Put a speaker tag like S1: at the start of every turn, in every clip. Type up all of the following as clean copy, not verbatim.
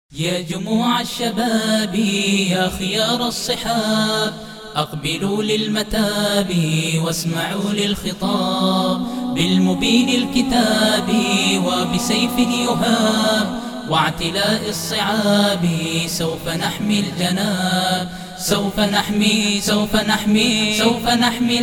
S1: يا جموع الشباب يا خيار الصحاب، أقبلوا للمتاب واسمعوا للخطاب، بالمبين الكتاب وبسيف يهاب، واعتلاء الصعاب سوف نحمي الجناب، سوف نحمي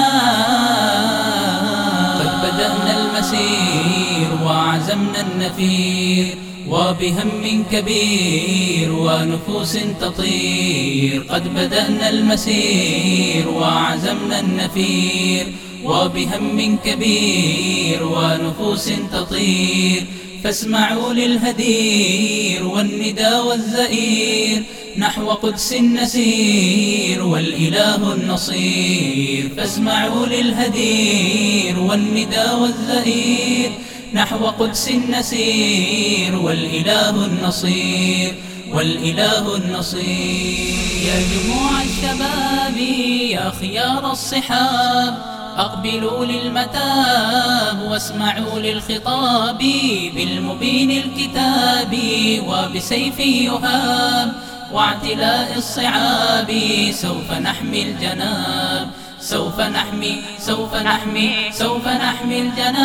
S1: الجناب. قد بدأنا المسير وعزمنا النفير، وبهم كبير ونفوس تطير. قد بدأنا المسير وعزمنا النفير، وبهم كبير ونفوس تطير. فاسمعوا للهدير والندى والزئير، نحو قدس نسير والإله النصير. فاسمعوا للهدير والندى والزئير، نحو قدس نسير والإله النصير، والإله النصير. يا جموع الشباب يا خيار الصحاب، أقبلوا للمتاب واسمعوا للخطاب، بالمبين الكتاب وبسيف يهاب، واعتلاء الصعاب سوف نحمي الجناب، سوف نحمي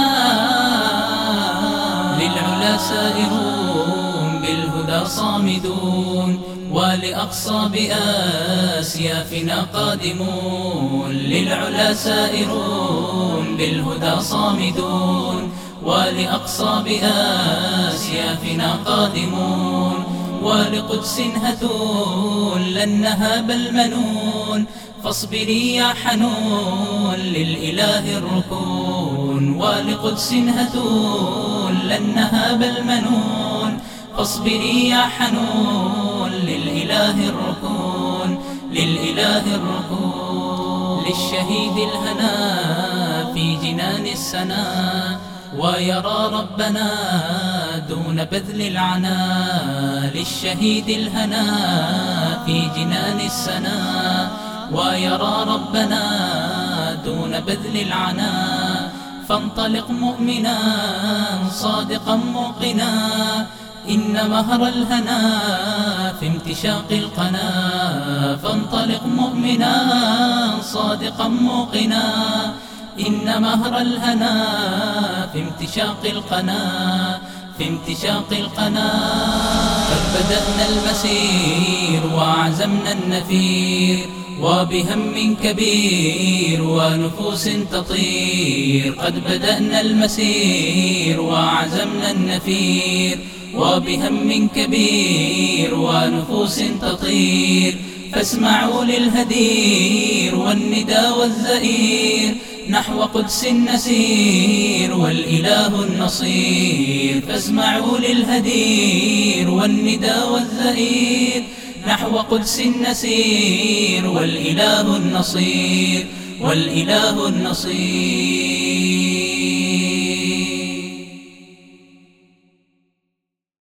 S1: الجناب. للعلا سائرون بالهدى صامدون، ولأقصى بآسيافنا قادمون. للعلا سائرون بالهدى صامدون، ولأقصى بآسيافنا قادمون. ولقدس هتون لن نهاب المنون، فاصبري يا حنون للإله الركون. ولقدس هتون لن نهاب المنون، فاصبري يا حنون للإله الركون، للإله الركون. للشهيد الهنا في جنان السنا، ويرى ربنا دون بذل العنا. للشهيد الهنا في جنان السنا، ويرى ربنا دون بذل العنا. فانطلق مؤمنا صادقا موقنا، إن مهر الهنا في امتشاق القنا. فانطلق مؤمنا صادقا موقنا، إن مهر الهنا في امتشاق القنا، في امتشاق القنا. قد بدأنا المسير وعزمنا النفير، وبهم كبير ونفوس تطير. قد بدأنا المسير وعزمنا النفير، وبهم كبير ونفوس تطير. فاسمعوا للهدير والندى والزئير، نحو قدس نسير والإله النصير. فاسمعوا للهدير والندى والزئير، نحو قدس نسير والإله النصير، والإله النصير.